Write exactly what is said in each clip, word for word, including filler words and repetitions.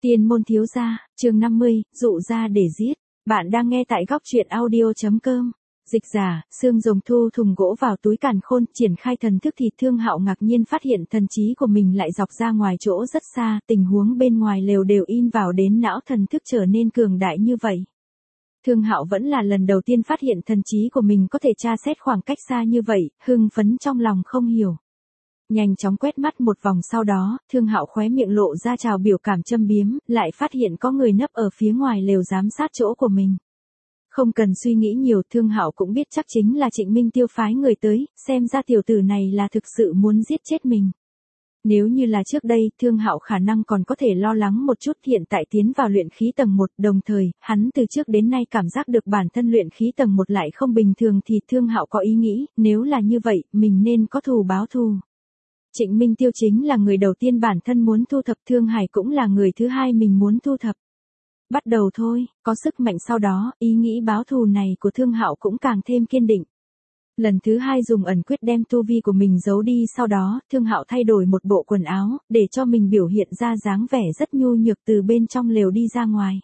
Tiên môn thiếu gia, chương năm mươi, dụ ra để giết. Bạn đang nghe tại góc truyện audio chấm com. Dịch giả, Sương Rồng thu thùng gỗ vào túi càn khôn, triển khai thần thức thì Thương Hạo ngạc nhiên phát hiện thần trí của mình lại dọc ra ngoài chỗ rất xa, tình huống bên ngoài lều đều in vào đến não thần thức trở nên cường đại như vậy. Thương Hạo vẫn là lần đầu tiên phát hiện thần trí của mình có thể tra xét khoảng cách xa như vậy, hưng phấn trong lòng không hiểu. Nhanh chóng quét mắt một vòng sau đó, Thương Hạo khóe miệng lộ ra trào biểu cảm châm biếm, lại phát hiện có người nấp ở phía ngoài lều giám sát chỗ của mình. Không cần suy nghĩ nhiều, Thương Hạo cũng biết chắc chính là Trịnh Minh Tiêu phái người tới, xem ra tiểu tử này là thực sự muốn giết chết mình. Nếu như là trước đây, Thương Hạo khả năng còn có thể lo lắng một chút, hiện tại tiến vào luyện khí tầng một, đồng thời, hắn từ trước đến nay cảm giác được bản thân luyện khí tầng một lại không bình thường thì Thương Hạo có ý nghĩ, nếu là như vậy, mình nên có thù báo thù. Trịnh Minh Tiêu chính là người đầu tiên bản thân muốn thu thập, Thương Hải cũng là người thứ hai mình muốn thu thập. Bắt đầu thôi, có sức mạnh sau đó, ý nghĩ báo thù này của Thương Hạo cũng càng thêm kiên định. Lần thứ hai dùng ẩn quyết đem tu vi của mình giấu đi, sau đó, Thương Hạo thay đổi một bộ quần áo, để cho mình biểu hiện ra dáng vẻ rất nhu nhược từ bên trong lều đi ra ngoài.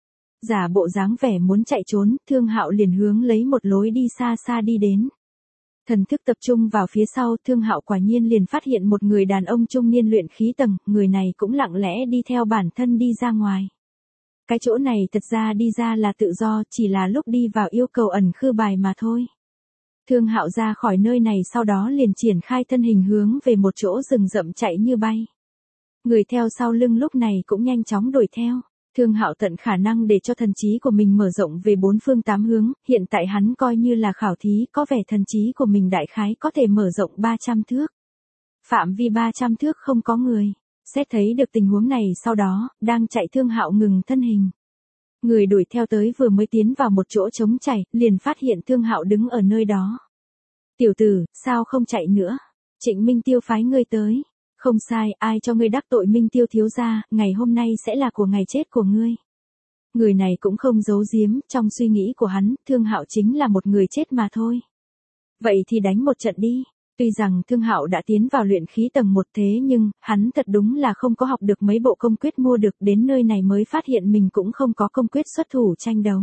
Giả bộ dáng vẻ muốn chạy trốn, Thương Hạo liền hướng lấy một lối đi xa xa đi đến. Thần thức tập trung vào phía sau, Thương Hạo quả nhiên liền phát hiện một người đàn ông trung niên luyện khí tầng, người này cũng lặng lẽ đi theo bản thân đi ra ngoài. Cái chỗ này thật ra đi ra là tự do, chỉ là lúc đi vào yêu cầu ẩn khư bài mà thôi. Thương Hạo ra khỏi nơi này sau đó liền triển khai thân hình hướng về một chỗ rừng rậm chạy như bay. Người theo sau lưng lúc này cũng nhanh chóng đuổi theo. Thương Hạo tận khả năng để cho thần trí của mình mở rộng về bốn phương tám hướng, hiện tại hắn coi như là khảo thí, có vẻ thần trí của mình đại khái có thể mở rộng ba trăm thước. Phạm vi ba trăm thước không có người. Xét thấy được tình huống này sau đó, đang chạy Thương Hạo ngừng thân hình. Người đuổi theo tới vừa mới tiến vào một chỗ trống chảy, liền phát hiện Thương Hạo đứng ở nơi đó. Tiểu tử, sao không chạy nữa? Trịnh Minh Tiêu phái ngươi tới. Không sai, ai cho ngươi đắc tội Minh Tiêu thiếu gia, ngày hôm nay sẽ là của ngày chết của ngươi. Người này cũng không giấu giếm, trong suy nghĩ của hắn, Thương Hạo chính là một người chết mà thôi. Vậy thì đánh một trận đi. Tuy rằng Thương Hạo đã tiến vào luyện khí tầng một thế nhưng, hắn thật đúng là không có học được mấy bộ công quyết mua được, đến nơi này mới phát hiện mình cũng không có công quyết xuất thủ tranh đấu.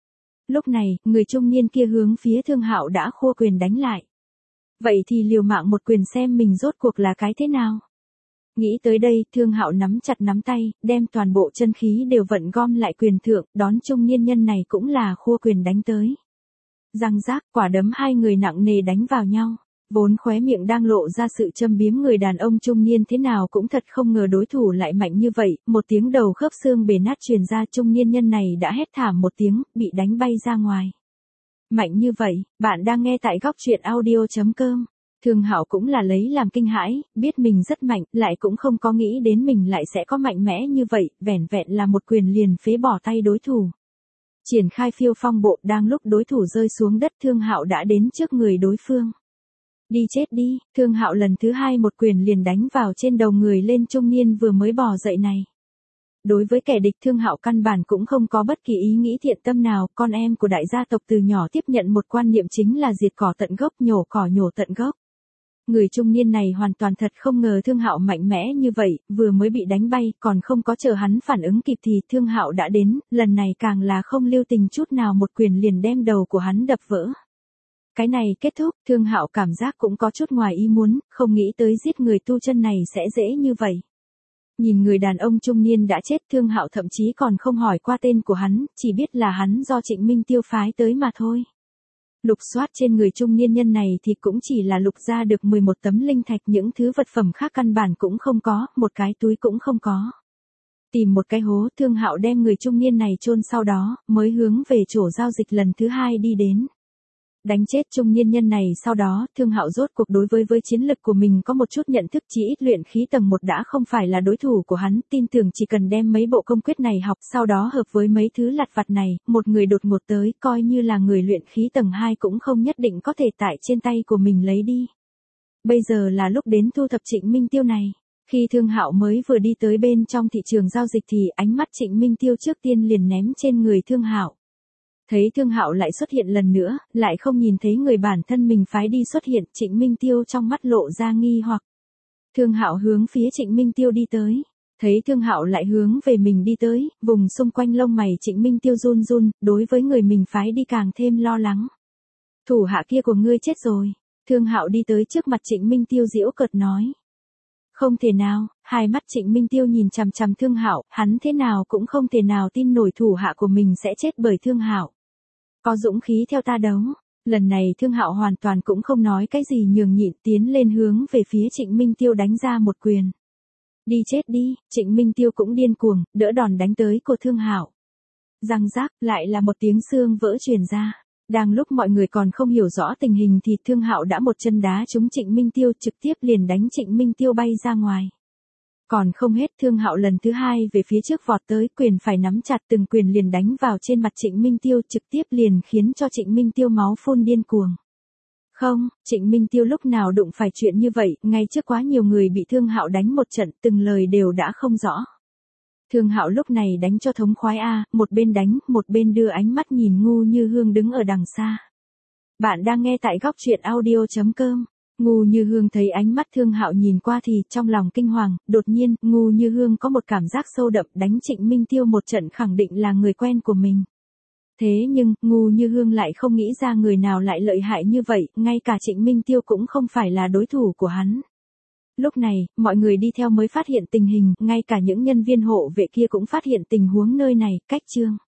Lúc này, người trung niên kia hướng phía Thương Hạo đã khua quyền đánh lại. Vậy thì liều mạng một quyền xem mình rốt cuộc là cái thế nào. Nghĩ tới đây, Thương Hạo nắm chặt nắm tay, đem toàn bộ chân khí đều vận gom lại quyền thượng, đón trung niên nhân này cũng là khua quyền đánh tới. Răng rác, quả đấm hai người nặng nề đánh vào nhau. Vốn khóe miệng đang lộ ra sự châm biếm người đàn ông trung niên thế nào cũng thật không ngờ đối thủ lại mạnh như vậy, một tiếng đầu khớp xương bể nát truyền ra, trung niên nhân này đã hét thảm một tiếng, bị đánh bay ra ngoài. Mạnh như vậy, bạn đang nghe tại góc truyện audio chấm com. Thương Hạo cũng là lấy làm kinh hãi, biết mình rất mạnh, lại cũng không có nghĩ đến mình lại sẽ có mạnh mẽ như vậy, vẻn vẹn là một quyền liền phế bỏ tay đối thủ. Triển khai phiêu phong bộ, đang lúc đối thủ rơi xuống đất, Thương Hạo đã đến trước người đối phương. Đi chết đi, Thương Hạo lần thứ hai một quyền liền đánh vào trên đầu người lên trung niên vừa mới bò dậy này. Đối với kẻ địch, Thương Hạo căn bản cũng không có bất kỳ ý nghĩ thiện tâm nào, con em của đại gia tộc từ nhỏ tiếp nhận một quan niệm chính là diệt cỏ tận gốc, nhổ cỏ nhổ tận gốc. Người trung niên này hoàn toàn thật không ngờ Thương Hạo mạnh mẽ như vậy, vừa mới bị đánh bay, còn không có chờ hắn phản ứng kịp thì Thương Hạo đã đến, lần này càng là không lưu tình chút nào, một quyền liền đem đầu của hắn đập vỡ. Cái này kết thúc, Thương Hạo cảm giác cũng có chút ngoài ý muốn, không nghĩ tới giết người tu chân này sẽ dễ như vậy. Nhìn người đàn ông trung niên đã chết, Thương Hạo thậm chí còn không hỏi qua tên của hắn, chỉ biết là hắn do Trịnh Minh Tiêu phái tới mà thôi. Lục soát trên người trung niên nhân này thì cũng chỉ là lục ra được mười một tấm linh thạch, những thứ vật phẩm khác căn bản cũng không có, một cái túi cũng không có. Tìm một cái hố, Thương Hạo đem người trung niên này chôn sau đó, mới hướng về chỗ giao dịch lần thứ hai đi đến. Đánh chết trung niên nhân này sau đó, Thương Hạo rốt cuộc đối với với chiến lực của mình có một chút nhận thức, chỉ ít luyện khí tầng một đã không phải là đối thủ của hắn, tin tưởng chỉ cần đem mấy bộ công quyết này học, sau đó hợp với mấy thứ lặt vặt này, một người đột ngột tới, coi như là người luyện khí tầng hai cũng không nhất định có thể tại trên tay của mình lấy đi. Bây giờ là lúc đến thu thập Trịnh Minh Tiêu này. Khi Thương Hạo mới vừa đi tới bên trong thị trường giao dịch thì ánh mắt Trịnh Minh Tiêu trước tiên liền ném trên người Thương Hạo. Thấy Thương Hạo lại xuất hiện lần nữa, lại không nhìn thấy người bản thân mình phái đi xuất hiện, Trịnh Minh Tiêu trong mắt lộ ra nghi hoặc. Thương Hạo hướng phía Trịnh Minh Tiêu đi tới. Thấy Thương Hạo lại hướng về mình đi tới, vùng xung quanh lông mày Trịnh Minh Tiêu run run, đối với người mình phái đi càng thêm lo lắng. Thủ hạ kia của ngươi chết rồi. Thương Hạo đi tới trước mặt Trịnh Minh Tiêu giễu cợt nói. Không thể nào, hai mắt Trịnh Minh Tiêu nhìn chằm chằm Thương Hạo, hắn thế nào cũng không thể nào tin nổi thủ hạ của mình sẽ chết bởi Thương Hạo. Có dũng khí theo ta đấu. Lần này Thương Hạo hoàn toàn cũng không nói cái gì nhường nhịn, tiến lên hướng về phía Trịnh Minh Tiêu đánh ra một quyền. Đi chết đi, Trịnh Minh Tiêu cũng điên cuồng, đỡ đòn đánh tới của Thương Hạo. Răng rác, lại là một tiếng xương vỡ truyền ra. Đang lúc mọi người còn không hiểu rõ tình hình thì Thương Hạo đã một chân đá trúng Trịnh Minh Tiêu, trực tiếp liền đánh Trịnh Minh Tiêu bay ra ngoài. Còn không hết, Thương Hạo lần thứ hai về phía trước vọt tới, quyền phải nắm chặt từng quyền liền đánh vào trên mặt Trịnh Minh Tiêu, trực tiếp liền khiến cho Trịnh Minh Tiêu máu phun điên cuồng. Không, Trịnh Minh Tiêu lúc nào đụng phải chuyện như vậy, ngay trước quá nhiều người bị Thương Hạo đánh một trận, từng lời đều đã không rõ. Thương Hạo lúc này đánh cho thống khoái a, một bên đánh, một bên đưa ánh mắt nhìn Ngu Như Hương đứng ở đằng xa. Bạn đang nghe tại góc truyện audio chấm com. Ngu Như Hương thấy ánh mắt Thương Hạo nhìn qua thì trong lòng kinh hoàng, đột nhiên, Ngu Như Hương có một cảm giác sâu đậm, đánh Trịnh Minh Tiêu một trận khẳng định là người quen của mình. Thế nhưng, Ngu Như Hương lại không nghĩ ra người nào lại lợi hại như vậy, ngay cả Trịnh Minh Tiêu cũng không phải là đối thủ của hắn. Lúc này, mọi người đi theo mới phát hiện tình hình, ngay cả những nhân viên hộ vệ kia cũng phát hiện tình huống nơi này, cách chương.